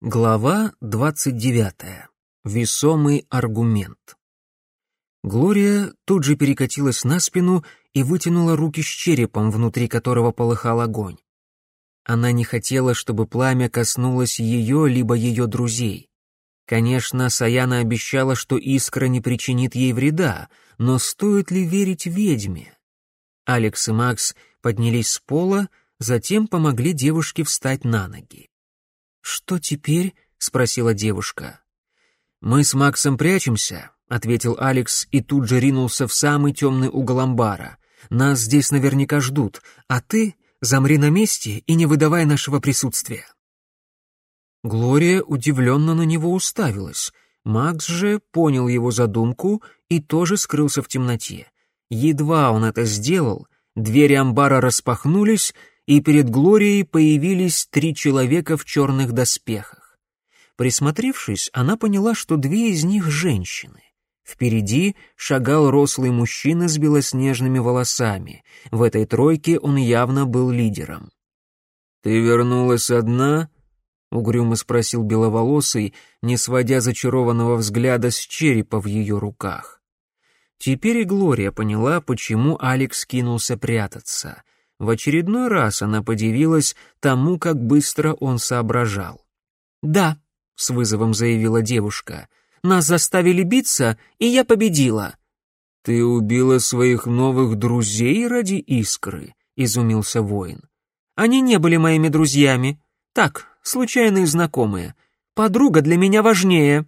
Глава 29. Весомый аргумент. Глория тут же перекатилась на спину и вытянула руки с черепом, внутри которого полыхал огонь. Она не хотела, чтобы пламя коснулось ее либо ее друзей. Конечно, Саяна обещала, что искра не причинит ей вреда, но стоит ли верить ведьме? Алекс и Макс поднялись с пола, затем помогли девушке встать на ноги. «Что теперь?» — спросила девушка. «Мы с Максом прячемся», — ответил Алекс и тут же ринулся в самый темный угол амбара. «Нас здесь наверняка ждут, а ты замри на месте и не выдавай нашего присутствия». Глория удивленно на него уставилась. Макс же понял его задумку и тоже скрылся в темноте. Едва он это сделал, двери амбара распахнулись, и перед Глорией появились 3 человека в черных доспехах. Присмотревшись, она поняла, что 2 из них — женщины. Впереди шагал рослый мужчина с белоснежными волосами. В этой тройке он явно был лидером. «Ты вернулась одна?» — угрюмо спросил беловолосый, не сводя зачарованного взгляда с черепа в ее руках. Теперь и Глория поняла, почему Алекс кинулся прятаться. В очередной раз она подивилась тому, как быстро он соображал. «Да», — с вызовом заявила девушка, — «нас заставили биться, и я победила». «Ты убила своих новых друзей ради искры?» — изумился воин. «Они не были моими друзьями. Так, случайные знакомые. Подруга для меня важнее».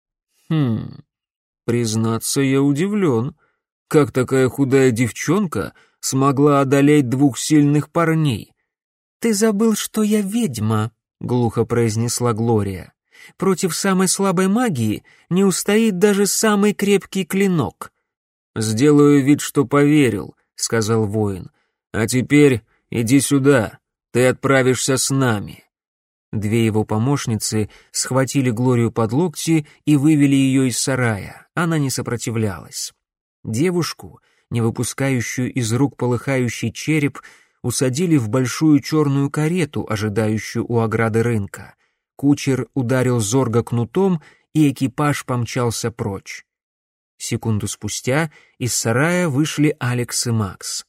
Признаться, я удивлен. Как такая худая девчонка смогла одолеть 2 сильных парней? «Ты забыл, что я ведьма», — глухо произнесла Глория. «Против самой слабой магии не устоит даже самый крепкий клинок». «Сделаю вид, что поверил», — сказал воин. «А теперь иди сюда, ты отправишься с нами». 2 его помощницы схватили Глорию под локти и вывели ее из сарая. Она не сопротивлялась. Девушку, не выпускающую из рук полыхающий череп, усадили в большую черную карету, ожидающую у ограды рынка. Кучер ударил зорго кнутом, и экипаж помчался прочь. Секунду спустя из сарая вышли Алекс и Макс.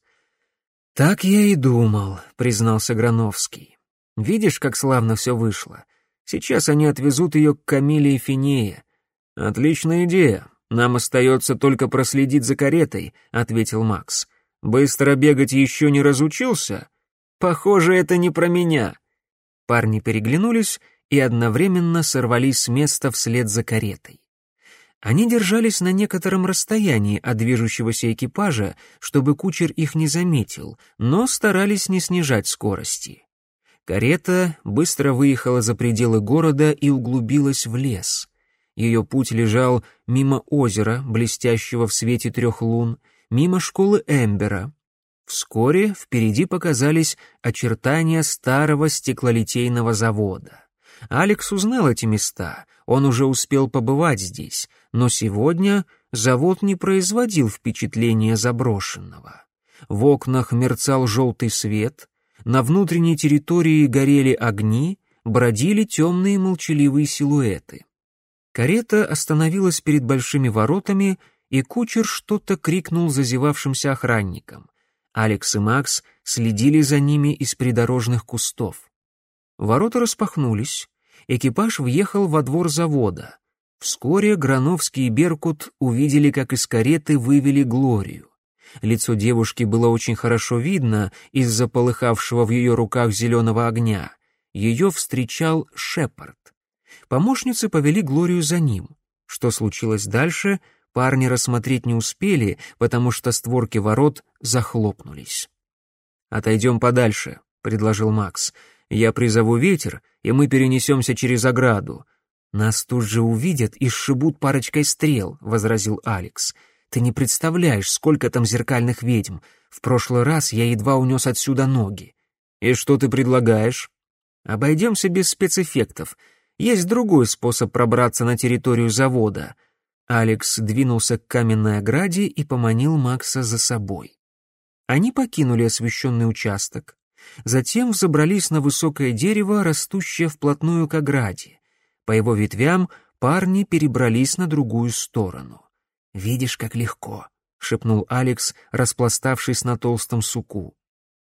«Так я и думал», — признался Грановский. «Видишь, как славно все вышло? Сейчас они отвезут ее к Камиле и Финее». «Отличная идея. Нам остается только проследить за каретой», — ответил Макс. «Быстро бегать еще не разучился? Похоже, это не про меня». Парни переглянулись и одновременно сорвались с места вслед за каретой. Они держались на некотором расстоянии от движущегося экипажа, чтобы кучер их не заметил, но старались не снижать скорости. Карета быстро выехала за пределы города и углубилась в лес. Ее путь лежал мимо озера, блестящего в свете 3 лун, мимо школы Эмбера. Вскоре впереди показались очертания старого стеклолитейного завода. Алекс узнал эти места, он уже успел побывать здесь, но сегодня завод не производил впечатления заброшенного. В окнах мерцал желтый свет, на внутренней территории горели огни, бродили темные молчаливые силуэты. Карета остановилась перед большими воротами, и кучер что-то крикнул зазевавшимся охранникам. Алекс и Макс следили за ними из придорожных кустов. Ворота распахнулись, экипаж въехал во двор завода. Вскоре Грановский и Беркут увидели, как из кареты вывели Глорию. Лицо девушки было очень хорошо видно из-за полыхавшего в ее руках зеленого огня. Ее встречал Шепард. Помощницы повели Глорию за ним. Что случилось дальше, парни рассмотреть не успели, потому что створки ворот захлопнулись. «Отойдем подальше», — предложил Макс. «Я призову ветер, и мы перенесемся через ограду». «Нас тут же увидят и сшибут парочкой стрел», — возразил Алекс. «Ты не представляешь, сколько там зеркальных ведьм. В прошлый раз я едва унес отсюда ноги». «И что ты предлагаешь?» «Обойдемся без спецэффектов. Есть другой способ пробраться на территорию завода». Алекс двинулся к каменной ограде и поманил Макса за собой. Они покинули освещенный участок. Затем взобрались на высокое дерево, растущее вплотную к ограде. По его ветвям парни перебрались на другую сторону. «Видишь, как легко», — шепнул Алекс, распластавшись на толстом суку.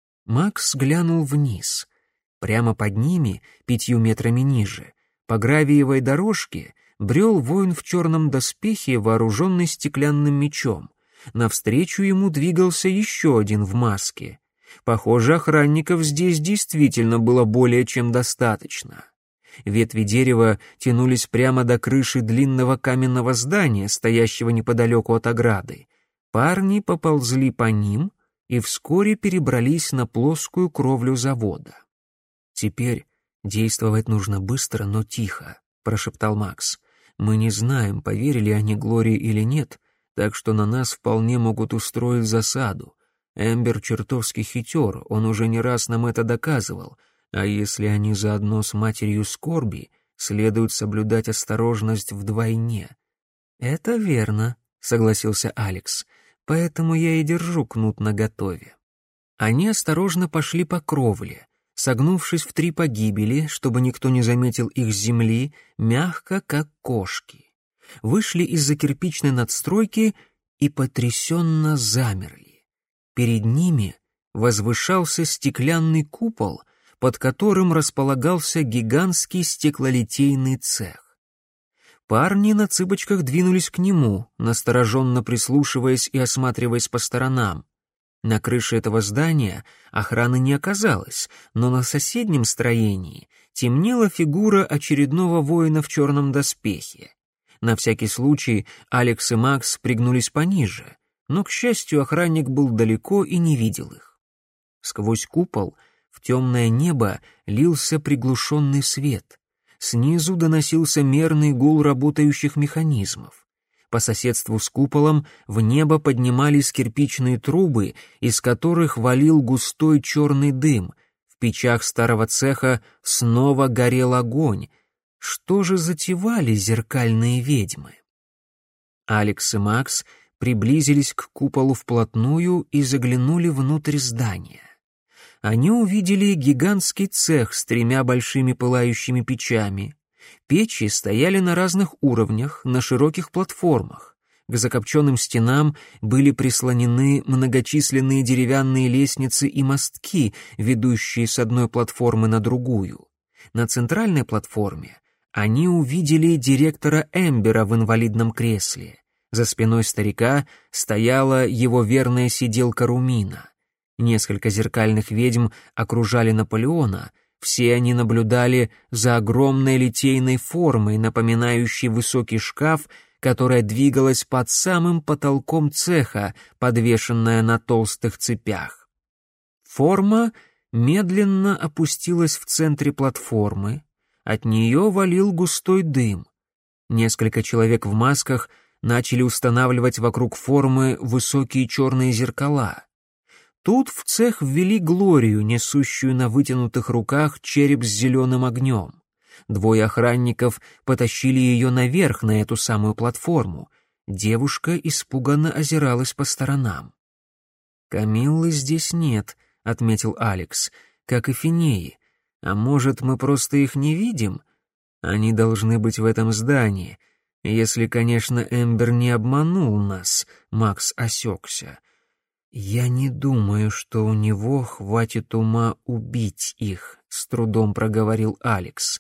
Макс глянул вниз. Прямо под ними, 5 метрами ниже, по гравиевой дорожке, брел воин в черном доспехе, вооруженный стеклянным мечом. Навстречу ему двигался еще один в маске. Похоже, охранников здесь действительно было более чем достаточно. Ветви дерева тянулись прямо до крыши длинного каменного здания, стоящего неподалеку от ограды. Парни поползли по ним и вскоре перебрались на плоскую кровлю завода. «Теперь действовать нужно быстро, но тихо», — прошептал Макс. «Мы не знаем, поверили они Глории или нет, так что на нас вполне могут устроить засаду. Эмбер чертовски хитер, он уже не раз нам это доказывал, а если они заодно с матерью скорби, следует соблюдать осторожность вдвойне». «Это верно», — согласился Алекс, «поэтому я и держу кнут наготове». Они осторожно пошли по кровле, согнувшись в 3 погибели, чтобы никто не заметил их с земли, мягко, как кошки. Вышли из-за кирпичной надстройки и потрясенно замерли. Перед ними возвышался стеклянный купол, под которым располагался гигантский стеклолитейный цех. Парни на цыпочках двинулись к нему, настороженно прислушиваясь и осматриваясь по сторонам. На крыше этого здания охраны не оказалось, но на соседнем строении темнела фигура очередного воина в черном доспехе. На всякий случай Алекс и Макс пригнулись пониже, но, к счастью, охранник был далеко и не видел их. Сквозь купол в темное небо лился приглушенный свет. Снизу доносился мерный гул работающих механизмов. По соседству с куполом в небо поднимались кирпичные трубы, из которых валил густой черный дым. В печах старого цеха снова горел огонь. Что же затевали зеркальные ведьмы? Алекс и Макс приблизились к куполу вплотную и заглянули внутрь здания. Они увидели гигантский цех с 3 большими пылающими печами. Печи стояли на разных уровнях, на широких платформах. К закопченным стенам были прислонены многочисленные деревянные лестницы и мостки, ведущие с одной платформы на другую. На центральной платформе они увидели директора Эмбера в инвалидном кресле. За спиной старика стояла его верная сиделка Румина. Несколько зеркальных ведьм окружали Наполеона. Все они наблюдали за огромной литейной формой, напоминающей высокий шкаф, которая двигалась под самым потолком цеха, подвешенная на толстых цепях. Форма медленно опустилась в центре платформы. От нее валил густой дым. Несколько человек в масках начали устанавливать вокруг формы высокие черные зеркала. Тут в цех ввели Глорию, несущую на вытянутых руках череп с зеленым огнем. 2 охранников потащили ее наверх на эту самую платформу. Девушка испуганно озиралась по сторонам. «Камиллы здесь нет», — отметил Алекс, — «как и Финеи. А может, мы просто их не видим? Они должны быть в этом здании. Если, конечно, Эмбер не обманул нас», — Макс осекся. «Я не думаю, что у него хватит ума убить их», — с трудом проговорил Алекс.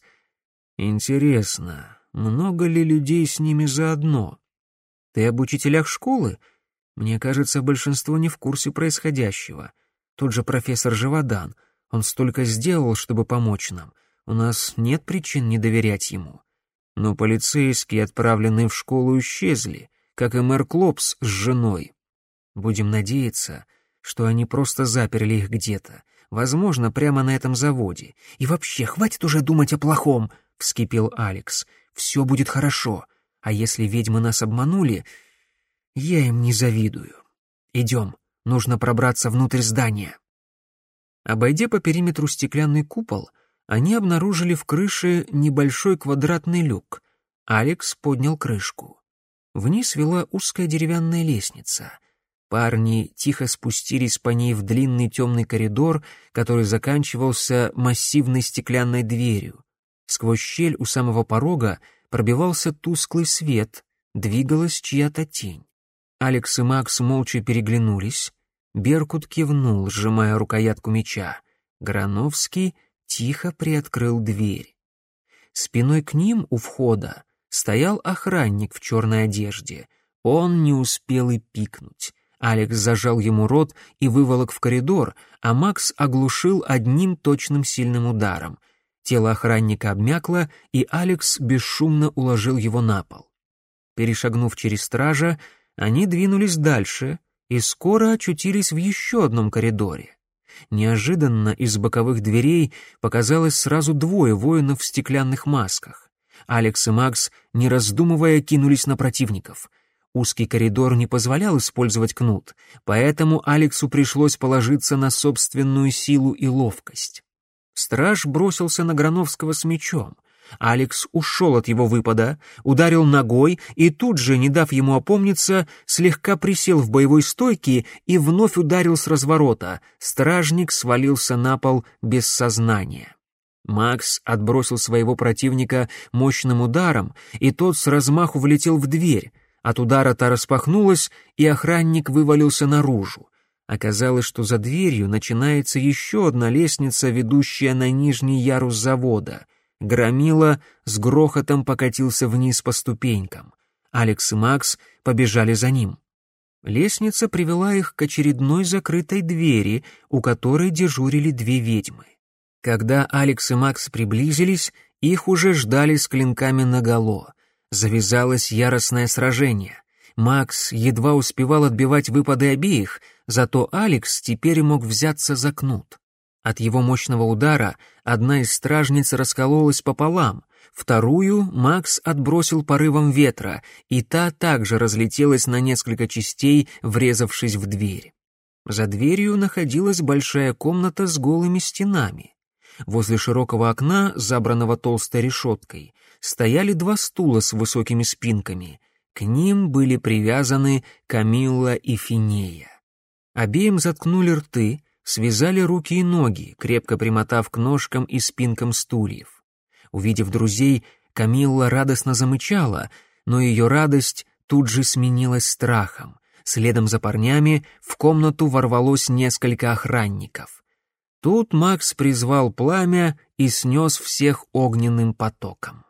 «Интересно, много ли людей с ними заодно? Ты об учителях школы? Мне кажется, большинство не в курсе происходящего. Тот же профессор Живодан, он столько сделал, чтобы помочь нам. У нас нет причин не доверять ему. Но полицейские, отправленные в школу, исчезли, как и мэр Клопс с женой. Будем надеяться, что они просто заперли их где-то, возможно, прямо на этом заводе. И вообще, хватит уже думать о плохом», — вскипел Алекс. «Все будет хорошо, а если ведьмы нас обманули, я им не завидую. Идем, нужно пробраться внутрь здания». Обойдя по периметру стеклянный купол, они обнаружили в крыше небольшой квадратный люк. Алекс поднял крышку. Вниз вела узкая деревянная лестница. Парни тихо спустились по ней в длинный темный коридор, который заканчивался массивной стеклянной дверью. Сквозь щель у самого порога пробивался тусклый свет, двигалась чья-то тень. Алекс и Макс молча переглянулись. Беркут кивнул, сжимая рукоятку меча. Грановский тихо приоткрыл дверь. Спиной к ним у входа стоял охранник в черной одежде. Он не успел и пикнуть. Алекс зажал ему рот и выволок в коридор, а Макс оглушил одним точным сильным ударом. Тело охранника обмякло, и Алекс бесшумно уложил его на пол. Перешагнув через стража, они двинулись дальше и скоро очутились в еще одном коридоре. Неожиданно из боковых дверей показалось сразу двое воинов в стеклянных масках. Алекс и Макс, не раздумывая, кинулись на противников. Узкий коридор не позволял использовать кнут, поэтому Алексу пришлось положиться на собственную силу и ловкость. Страж бросился на Грановского с мечом. Алекс ушел от его выпада, ударил ногой и тут же, не дав ему опомниться, слегка присел в боевой стойке и вновь ударил с разворота. Стражник свалился на пол без сознания. Макс отбросил своего противника мощным ударом, и тот с размаху влетел в дверь. От удара та распахнулась, и охранник вывалился наружу. Оказалось, что за дверью начинается еще одна лестница, ведущая на нижний ярус завода. Громила с грохотом покатился вниз по ступенькам. Алекс и Макс побежали за ним. Лестница привела их к очередной закрытой двери, у которой дежурили две ведьмы. Когда Алекс и Макс приблизились, их уже ждали с клинками наголо. Завязалось яростное сражение. Макс едва успевал отбивать выпады обеих, зато Алекс теперь мог взяться за кнут. От его мощного удара одна из стражниц раскололась пополам, вторую Макс отбросил порывом ветра, и та также разлетелась на несколько частей, врезавшись в дверь. За дверью находилась большая комната с голыми стенами. Возле широкого окна, забранного толстой решеткой, стояли два стула с высокими спинками. К ним были привязаны Камилла и Финея. Обеим заткнули рты, связали руки и ноги, крепко примотав к ножкам и спинкам стульев. Увидев друзей, Камилла радостно замычала, но ее радость тут же сменилась страхом. Следом за парнями в комнату ворвалось несколько охранников. Тут Макс призвал пламя и снес всех огненным потоком.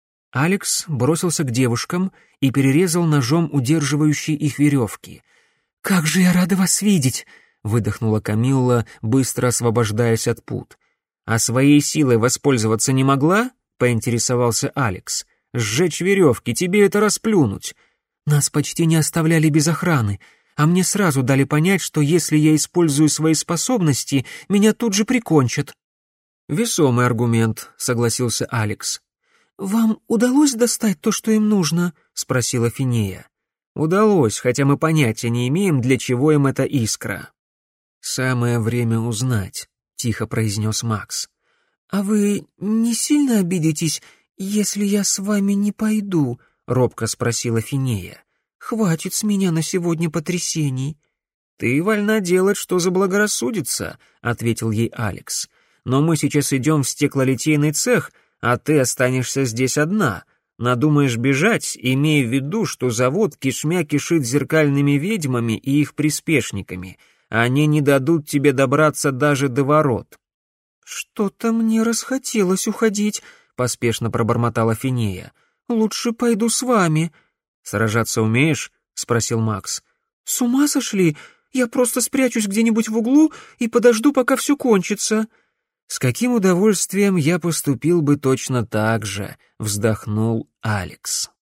Алекс бросился к девушкам и перерезал ножом удерживающие их веревки. «Как же я рада вас видеть!» — выдохнула Камилла, быстро освобождаясь от пут. «А своей силой воспользоваться не могла?» — поинтересовался Алекс. «Сжечь веревки, тебе это расплюнуть». «Нас почти не оставляли без охраны, а мне сразу дали понять, что если я использую свои способности, меня тут же прикончат». «Весомый аргумент», — согласился Алекс. «Вам удалось достать то, что им нужно?» — спросила Финея. «Удалось, хотя мы понятия не имеем, для чего им эта искра». «Самое время узнать», — тихо произнес Макс. «А вы не сильно обидитесь, если я с вами не пойду?» — робко спросила Финея. «Хватит с меня на сегодня потрясений». «Ты вольна делать, что заблагорассудится», — ответил ей Алекс. «Но мы сейчас идем в стеклолитейный цех, а ты останешься здесь одна. Надумаешь бежать, имея в виду, что завод кишмя кишит зеркальными ведьмами и их приспешниками. Они не дадут тебе добраться даже до ворот». «Что-то мне расхотелось уходить», — поспешно пробормотала Финея. «Лучше пойду с вами». «Сражаться умеешь?» — спросил Макс. «С ума сошли? Я просто спрячусь где-нибудь в углу и подожду, пока все кончится». «С каким удовольствием я поступил бы точно так же», — вздохнул Алекс.